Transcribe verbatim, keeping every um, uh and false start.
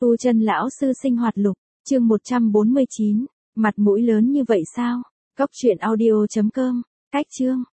Tu chân lão sư sinh hoạt lục, chương một trăm bốn mươi chín, mặt mũi lớn như vậy sao? Cốc truyện audio chấm com, cách chương,